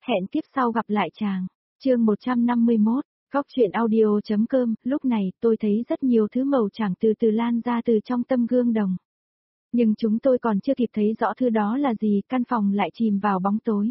Hẹn kiếp sau gặp lại chàng. Chương 151, Góc truyện audio.com. Lúc này tôi thấy rất nhiều thứ màu trắng từ từ lan ra từ trong tâm gương đồng. Nhưng chúng tôi còn chưa kịp thấy rõ thứ đó là gì, căn phòng lại chìm vào bóng tối.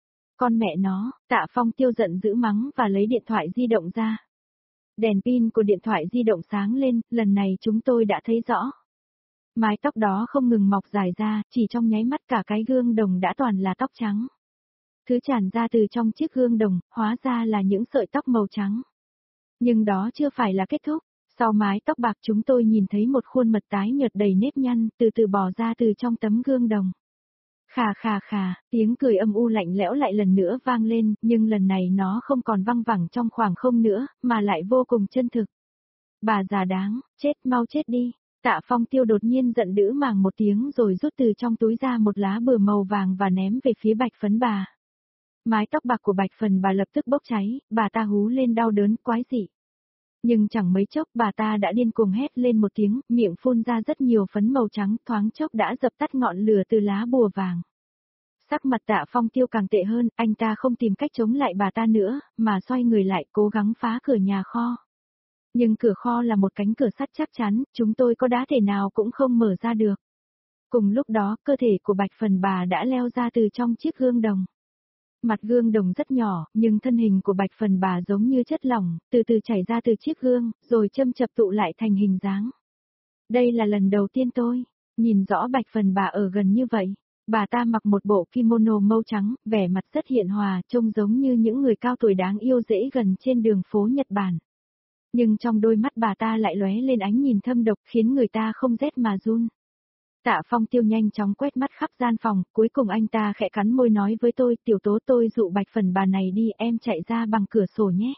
Con mẹ nó, Tạ Phong Tiêu giận dữ mắng và lấy điện thoại di động ra. Đèn pin của điện thoại di động sáng lên, lần này chúng tôi đã thấy rõ. Mái tóc đó không ngừng mọc dài ra, chỉ trong nháy mắt cả cái gương đồng đã toàn là tóc trắng. Thứ tràn ra từ trong chiếc gương đồng, hóa ra là những sợi tóc màu trắng. Nhưng đó chưa phải là kết thúc, sau mái tóc bạc chúng tôi nhìn thấy một khuôn mặt tái nhợt đầy nếp nhăn, từ từ bò ra từ trong tấm gương đồng. Khà khà khà, tiếng cười âm u lạnh lẽo lại lần nữa vang lên, nhưng lần này nó không còn văng vẳng trong khoảng không nữa, mà lại vô cùng chân thực. Bà già đáng, chết mau chết đi. Tạ Phong Tiêu đột nhiên giận dữ màng một tiếng rồi rút từ trong túi ra một lá bừa màu vàng và ném về phía Bạch Phấn Bà. Mái tóc bạc của Bạch Phấn Bà lập tức bốc cháy, bà ta hú lên đau đớn quái dị. Nhưng chẳng mấy chốc bà ta đã điên cuồng hét lên một tiếng, miệng phun ra rất nhiều phấn màu trắng, thoáng chốc đã dập tắt ngọn lửa từ lá bùa vàng. Sắc mặt Tạ Phong Tiêu càng tệ hơn, anh ta không tìm cách chống lại bà ta nữa, mà xoay người lại cố gắng phá cửa nhà kho. Nhưng cửa kho là một cánh cửa sắt chắc chắn, chúng tôi có đá thể nào cũng không mở ra được. Cùng lúc đó, cơ thể của Bạch Phấn Bà đã leo ra từ trong chiếc gương đồng. Mặt gương đồng rất nhỏ, nhưng thân hình của Bạch Phấn Bà giống như chất lỏng, từ từ chảy ra từ chiếc gương, rồi châm chập tụ lại thành hình dáng. Đây là lần đầu tiên tôi nhìn rõ Bạch Phấn Bà ở gần như vậy. Bà ta mặc một bộ kimono màu trắng, vẻ mặt rất hiền hòa, trông giống như những người cao tuổi đáng yêu dễ gần trên đường phố Nhật Bản. Nhưng trong đôi mắt bà ta lại lóe lên ánh nhìn thâm độc khiến người ta không rét mà run. Tạ Phong Tiêu nhanh chóng quét mắt khắp gian phòng, cuối cùng anh ta khẽ cắn môi nói với tôi, Tiểu Tố tôi dụ Bạch Phấn Bà này đi, em chạy ra bằng cửa sổ nhé.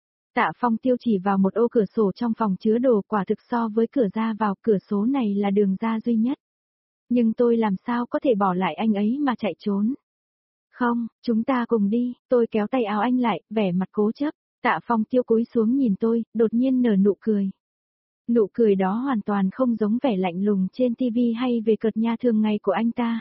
Tạ Phong Tiêu chỉ vào một ô cửa sổ trong phòng chứa đồ, quả thực so với cửa ra vào, cửa sổ này là đường ra duy nhất. Nhưng tôi làm sao có thể bỏ lại anh ấy mà chạy trốn. Không, chúng ta cùng đi, tôi kéo tay áo anh lại, vẻ mặt cố chấp. Tạ Phong Tiêu cúi xuống nhìn tôi, đột nhiên nở nụ cười. Nụ cười đó hoàn toàn không giống vẻ lạnh lùng trên TV hay về cợt nha thường ngày của anh ta.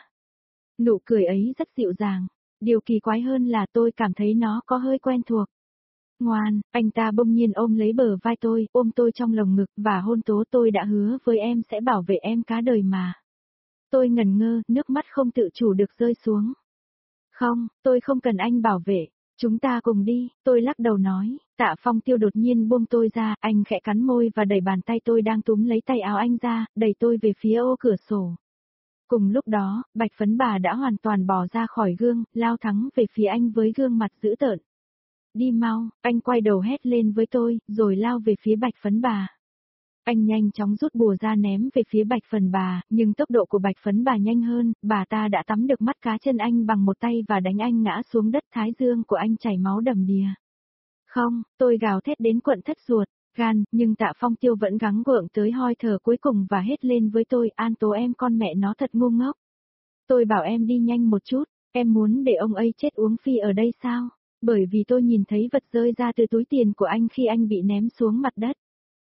Nụ cười ấy rất dịu dàng. Điều kỳ quái hơn là tôi cảm thấy nó có hơi quen thuộc. Ngoan, anh ta bỗng nhiên ôm lấy bờ vai tôi, ôm tôi trong lồng ngực và hôn Tố, tôi đã hứa với em sẽ bảo vệ em cả đời mà. Tôi ngẩn ngơ, nước mắt không tự chủ được rơi xuống. Không, tôi không cần anh bảo vệ. Chúng ta cùng đi, tôi lắc đầu nói. Tạ Phong Tiêu đột nhiên buông tôi ra, anh khẽ cắn môi và đẩy bàn tay tôi đang túm lấy tay áo anh ra, đẩy tôi về phía ô cửa sổ. Cùng lúc đó, Bạch Phấn Bà đã hoàn toàn bỏ ra khỏi gương, lao thẳng về phía anh với gương mặt dữ tợn. Đi mau, anh quay đầu hét lên với tôi, rồi lao về phía Bạch Phấn Bà. Anh nhanh chóng rút bùa ra ném về phía Bạch Phấn Bà, nhưng tốc độ của Bạch Phấn Bà nhanh hơn, bà ta đã tắm được mắt cá chân anh bằng một tay và đánh anh ngã xuống đất, thái dương của anh chảy máu đầm đìa. Không, tôi gào thét đến quặn thắt ruột, gan, nhưng Tạ Phong Tiêu vẫn gắng gượng tới hơi thở cuối cùng và hét lên với tôi, An Tố em con mẹ nó thật ngu ngốc. Tôi bảo em đi nhanh một chút, em muốn để ông ấy chết uống phi ở đây sao? Bởi vì tôi nhìn thấy vật rơi ra từ túi tiền của anh khi anh bị ném xuống mặt đất.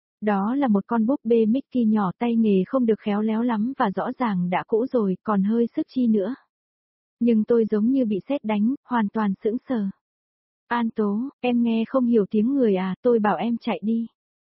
Đó là một con búp bê Mickey nhỏ, tay nghề không được khéo léo lắm và rõ ràng đã cũ rồi, còn hơi sức chi nữa. Nhưng tôi giống như bị sét đánh, hoàn toàn sững sờ. An Tố, em nghe không hiểu tiếng người à, tôi bảo em chạy đi.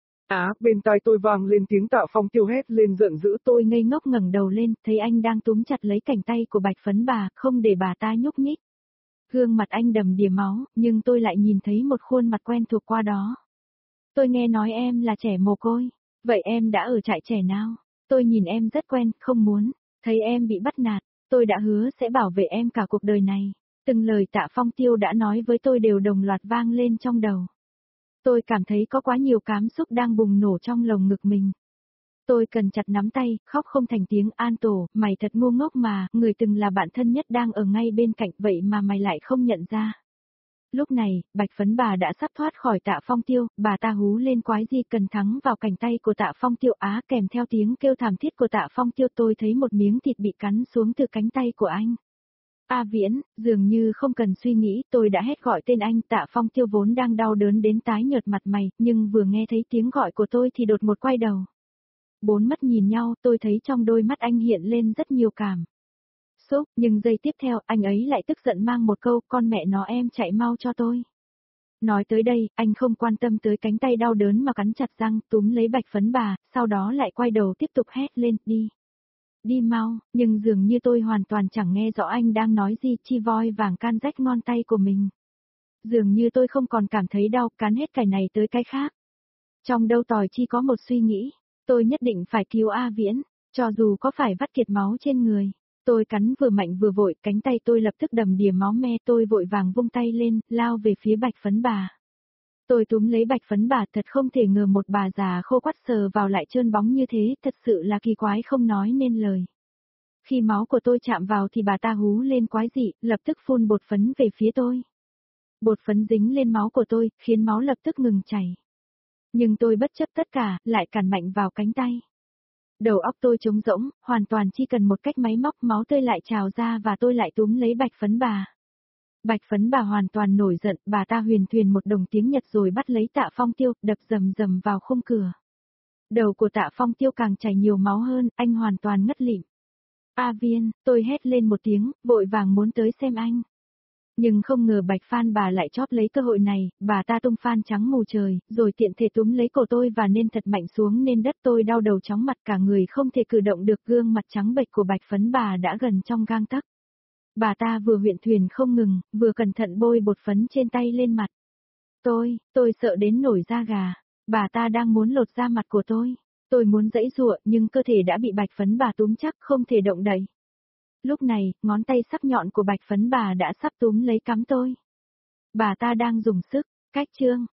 Bên tai tôi vang lên tiếng Tạ Phong Tiêu hét lên giận dữ. Tôi ngây ngốc ngẩng đầu lên, thấy anh đang túm chặt lấy cánh tay của Bạch Phấn Bà, không để bà ta nhúc nhích. Gương mặt anh đầm đìa máu, nhưng tôi lại nhìn thấy một khuôn mặt quen thuộc qua đó. Tôi nghe nói em là trẻ mồ côi, vậy em đã ở trại trẻ nào? Tôi nhìn em rất quen, không muốn, thấy em bị bắt nạt, tôi đã hứa sẽ bảo vệ em cả cuộc đời này. Từng lời Tạ Phong Tiêu đã nói với tôi đều đồng loạt vang lên trong đầu. Tôi cảm thấy có quá nhiều cảm xúc đang bùng nổ trong lồng ngực mình. Tôi cần chặt nắm tay, khóc không thành tiếng. An Tổ, mày thật ngu ngốc mà, người từng là bạn thân nhất đang ở ngay bên cạnh, vậy mà mày lại không nhận ra. Lúc này, Bạch Phấn Bà đã sắp thoát khỏi Tạ Phong Tiêu, bà ta hú lên quái dị cần thắng vào cánh tay của Tạ Phong Tiêu, kèm theo tiếng kêu thảm thiết của Tạ Phong Tiêu, tôi thấy một miếng thịt bị cắn xuống từ cánh tay của anh. A Viễn, dường như không cần suy nghĩ, tôi đã hét gọi tên anh. Tạ Phong Tiêu vốn đang đau đớn đến tái nhợt mặt mày, nhưng vừa nghe thấy tiếng gọi của tôi thì đột ngột quay đầu. Bốn mắt nhìn nhau, tôi thấy trong đôi mắt anh hiện lên rất nhiều cảm xúc, nhưng giây tiếp theo anh ấy lại tức giận mang một câu con mẹ nó em chạy mau cho tôi. Nói tới đây, anh không quan tâm tới cánh tay đau đớn mà cắn chặt răng, túm lấy Bạch Phấn Bà, sau đó lại quay đầu tiếp tục hét lên, đi. Đi mau, nhưng dường như tôi hoàn toàn chẳng nghe rõ anh đang nói gì, chi voi vàng can rách ngón tay của mình. Dường như tôi không còn cảm thấy đau, cắn hết cái này tới cái khác. Trong đầu tỏi chi có một suy nghĩ, tôi nhất định phải cứu A Viễn, cho dù có phải vắt kiệt máu trên người. Tôi cắn vừa mạnh vừa vội, cánh tay tôi lập tức đầm đìa máu me, tôi vội vàng vung tay lên, lao về phía Bạch Phấn Bà. Tôi túm lấy Bạch Phấn Bà, thật không thể ngờ một bà già khô quắt sờ vào lại trơn bóng như thế, thật sự là kỳ quái không nói nên lời. Khi máu của tôi chạm vào thì bà ta hú lên quái dị, lập tức phun bột phấn về phía tôi. Bột phấn dính lên máu của tôi, khiến máu lập tức ngừng chảy. Nhưng tôi bất chấp tất cả, lại cản mạnh vào cánh tay. Đầu óc tôi trống rỗng, hoàn toàn chỉ cần một cách máy móc, máu tươi lại trào ra và tôi lại túm lấy Bạch Phấn Bà. Bạch Phấn Bà hoàn toàn nổi giận, bà ta huyền thuyền một đồng tiếng Nhật rồi bắt lấy Tạ Phong Tiêu, đập rầm rầm vào khung cửa. Đầu của Tạ Phong Tiêu càng chảy nhiều máu hơn, anh hoàn toàn ngất lịm. A Viên, tôi hét lên một tiếng, vội vàng muốn tới xem anh. Nhưng không ngờ Bạch Phan Bà lại chóp lấy cơ hội này, bà ta tung phan trắng mù trời, rồi tiện thể túm lấy cổ tôi và nên thật mạnh xuống nên đất, tôi đau đầu chóng mặt, cả người không thể cử động được, gương mặt trắng bệch của Bạch Phấn Bà đã gần trong gang tấc. Bà ta vừa huyễn thuyền không ngừng, vừa cẩn thận bôi bột phấn trên tay lên mặt. Tôi sợ đến nổi da gà. Bà ta đang muốn lột da mặt của tôi. Tôi muốn giãy giụa nhưng cơ thể đã bị Bạch Phấn Bà túm chắc không thể động đậy. Lúc này, ngón tay sắc nhọn của Bạch Phấn Bà đã sắp túm lấy cắm tôi. Bà ta đang dùng sức, cách chương.